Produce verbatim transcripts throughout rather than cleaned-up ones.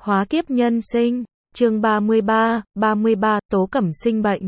Hóa kiếp nhân sinh, chương ba mươi ba, ba mươi ba, Tố Cẩm sinh bệnh.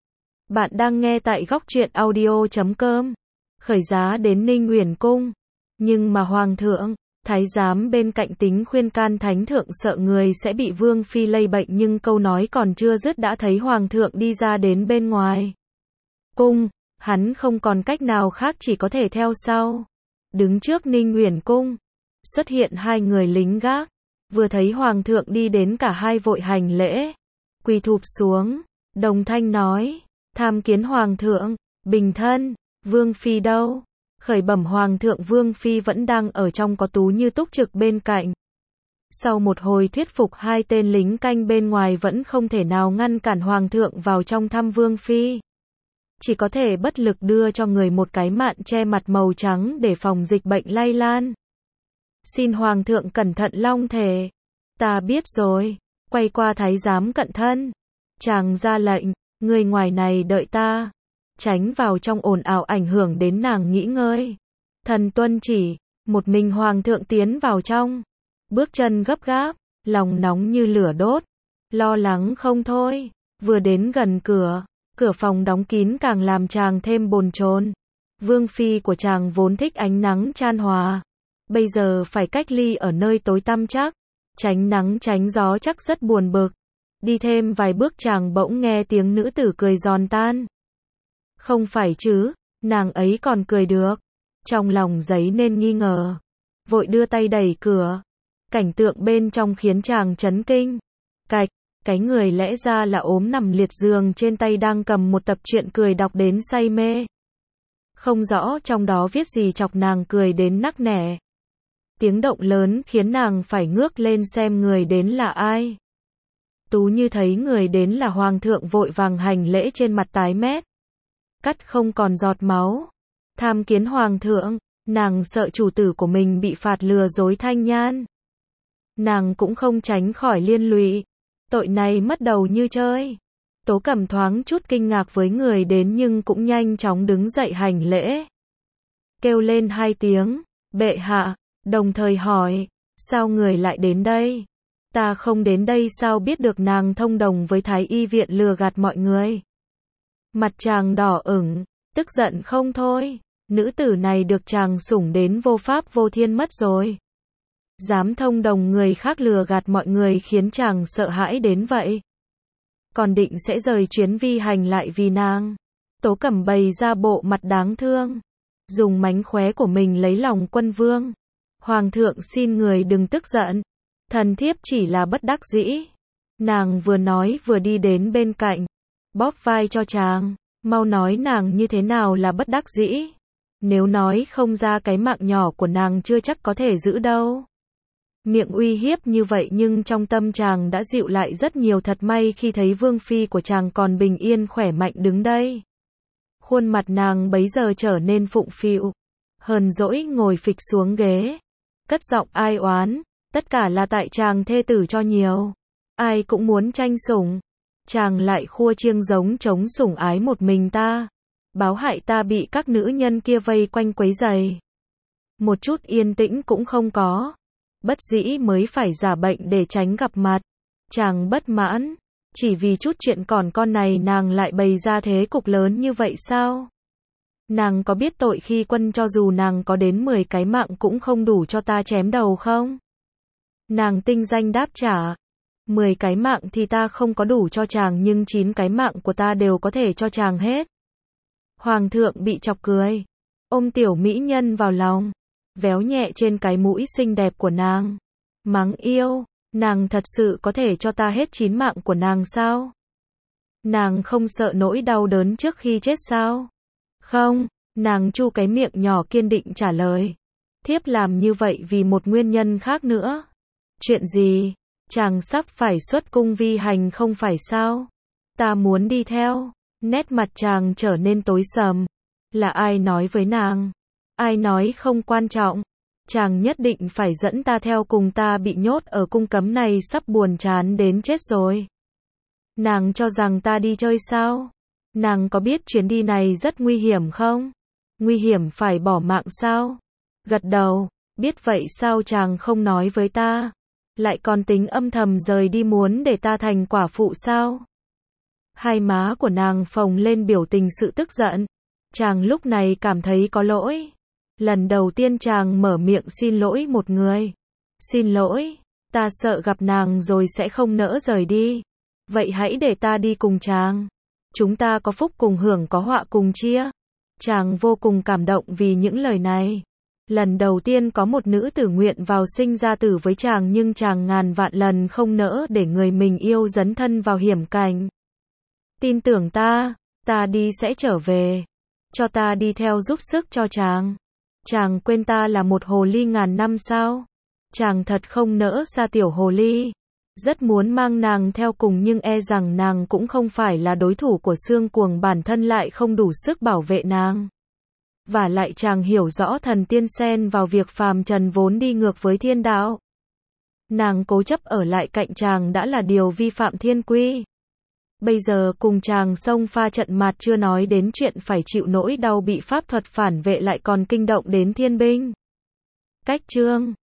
Bạn đang nghe tại góc truyện audio chấm com. Khởi giá đến Ninh Uyển cung. Nhưng mà Hoàng thượng, thái giám bên cạnh tính khuyên can thánh thượng sợ người sẽ bị Vương Phi lây bệnh, nhưng câu nói còn chưa dứt đã thấy Hoàng thượng đi ra đến bên ngoài cung. Hắn không còn cách nào khác, chỉ có thể theo sau. Đứng trước Ninh Uyển cung, xuất hiện hai người lính gác. Vừa thấy Hoàng thượng đi đến, cả hai vội hành lễ, quỳ thụp xuống, đồng thanh nói: tham kiến Hoàng thượng, bình thân. Vương Phi đâu? Khởi bẩm Hoàng thượng, Vương Phi vẫn đang ở trong, có Tú Như túc trực bên cạnh. Sau một hồi thuyết phục hai tên lính canh bên ngoài vẫn không thể nào ngăn cản Hoàng thượng vào trong thăm Vương Phi. Chỉ có thể bất lực đưa cho người một cái mạn che mặt màu trắng để phòng dịch bệnh lây lan. Xin Hoàng thượng cẩn thận long thể. Ta biết rồi. Quay qua thái giám cận thân, chàng ra lệnh, người ngoài này đợi ta, tránh vào trong ồn ào ảnh hưởng đến nàng nghỉ ngơi. Thần tuân chỉ. Một mình Hoàng thượng tiến vào trong, bước chân gấp gáp, lòng nóng như lửa đốt, lo lắng không thôi. Vừa đến gần cửa, cửa phòng đóng kín càng làm chàng thêm bồn chồn. Vương Phi của chàng vốn thích ánh nắng chan hòa, bây giờ phải cách ly ở nơi tối tăm chắc, tránh nắng tránh gió chắc rất buồn bực. Đi thêm vài bước chàng bỗng nghe tiếng nữ tử cười giòn tan. Không phải chứ, nàng ấy còn cười được. Trong lòng dấy nên nghi ngờ, vội đưa tay đẩy cửa. Cảnh tượng bên trong khiến chàng chấn kinh. Cạch, cái người lẽ ra là ốm nằm liệt giường trên tay đang cầm một tập truyện cười đọc đến say mê. Không rõ trong đó viết gì chọc nàng cười đến nắc nẻ. Tiếng động lớn khiến nàng phải ngước lên xem người đến là ai. Tú Như thấy người đến là Hoàng thượng vội vàng hành lễ, trên mặt tái mét, cắt không còn giọt máu. Tham kiến Hoàng thượng. Nàng sợ chủ tử của mình bị phạt lừa dối thanh nhan, nàng cũng không tránh khỏi liên lụy. Tội này mất đầu như chơi. Tố Cẩm thoáng chút kinh ngạc với người đến, nhưng cũng nhanh chóng đứng dậy hành lễ, kêu lên hai tiếng bệ hạ, đồng thời hỏi: sao người lại đến đây? Ta không đến đây sao biết được? Nàng thông đồng với Thái y viện lừa gạt mọi người. Mặt chàng đỏ ửng, tức giận không thôi. Nữ tử này được chàng sủng đến vô pháp vô thiên mất rồi, dám thông đồng người khác lừa gạt mọi người, khiến chàng sợ hãi đến vậy. Còn định sẽ rời chuyến vi hành lại vì nàng. Tố Cẩm bày ra bộ mặt đáng thương, dùng mánh khóe của mình lấy lòng quân vương. Hoàng thượng xin người đừng tức giận, thần thiếp chỉ là bất đắc dĩ. Nàng vừa nói vừa đi đến bên cạnh, bóp vai cho chàng. Mau nói nàng như thế nào là bất đắc dĩ? Nếu nói không ra, cái mạng nhỏ của nàng chưa chắc có thể giữ đâu. Miệng uy hiếp như vậy, nhưng trong tâm chàng đã dịu lại rất nhiều. Thật may khi thấy Vương Phi của chàng còn bình yên khỏe mạnh đứng đây. Khuôn mặt nàng bấy giờ trở nên phụng phịu, hờn dỗi ngồi phịch xuống ghế, cất giọng ai oán: tất cả là tại chàng thê tử cho nhiều, ai cũng muốn tranh sủng, chàng lại khua chiêng giống chống sủng ái một mình ta, báo hại ta bị các nữ nhân kia vây quanh quấy rầy, một chút yên tĩnh cũng không có, bất dĩ mới phải giả bệnh để tránh gặp mặt. Chàng bất mãn, chỉ vì chút chuyện còn con này nàng lại bày ra thế cục lớn như vậy sao? Nàng có biết tội khi quân cho dù nàng có đến mười cái mạng cũng không đủ cho ta chém đầu không? Nàng tinh danh đáp trả: mười cái mạng thì ta không có đủ cho chàng, nhưng chín cái mạng của ta đều có thể cho chàng hết. Hoàng thượng bị chọc cười, ôm tiểu mỹ nhân vào lòng, véo nhẹ trên cái mũi xinh đẹp của nàng, mắng yêu: nàng thật sự có thể cho ta hết chín mạng của nàng sao? Nàng không sợ nỗi đau đớn trước khi chết sao? Không. Nàng chu cái miệng nhỏ kiên định trả lời: thiếp làm như vậy vì một nguyên nhân khác nữa. Chuyện gì? Chàng sắp phải xuất cung vi hành không phải sao? Ta muốn đi theo. Nét mặt chàng trở nên tối sầm. Là ai nói với nàng? Ai nói không quan trọng? Chàng nhất định phải dẫn ta theo cùng, ta bị nhốt ở cung cấm này sắp buồn chán đến chết rồi. Nàng cho rằng ta đi chơi sao? Nàng có biết chuyến đi này rất nguy hiểm không? Nguy hiểm phải bỏ mạng sao? Gật đầu, biết vậy sao chàng không nói với ta? lại còn tính âm thầm rời đi muốn để ta thành quả phụ sao? Hai má của nàng phồng lên biểu tình sự tức giận. Chàng lúc này cảm thấy có lỗi. Lần đầu tiên chàng mở miệng xin lỗi một người. Xin lỗi, ta sợ gặp nàng rồi sẽ không nỡ rời đi. Vậy hãy để ta đi cùng chàng. Chúng ta có phúc cùng hưởng có họa cùng chia. Chàng vô cùng cảm động vì những lời này. Lần đầu tiên có một nữ tử nguyện vào sinh ra tử với chàng nhưng chàng ngàn vạn lần không nỡ để người mình yêu dấn thân vào hiểm cảnh. Tin tưởng ta, ta đi sẽ trở về. Cho ta đi theo giúp sức cho chàng. Chàng quên ta là một hồ ly ngàn năm sao? Chàng thật không nỡ xa tiểu hồ ly. Rất muốn mang nàng theo cùng nhưng e rằng nàng cũng không phải là đối thủ của Xương Cuồng, bản thân lại không đủ sức bảo vệ nàng. Và lại chàng hiểu rõ thần tiên xen vào việc phàm trần vốn đi ngược với thiên đạo. Nàng cố chấp ở lại cạnh chàng đã là điều vi phạm thiên quy. Bây giờ cùng chàng xông pha trận mạt chưa nói đến chuyện phải chịu nỗi đau bị pháp thuật phản vệ lại còn kinh động đến thiên binh. Cách chương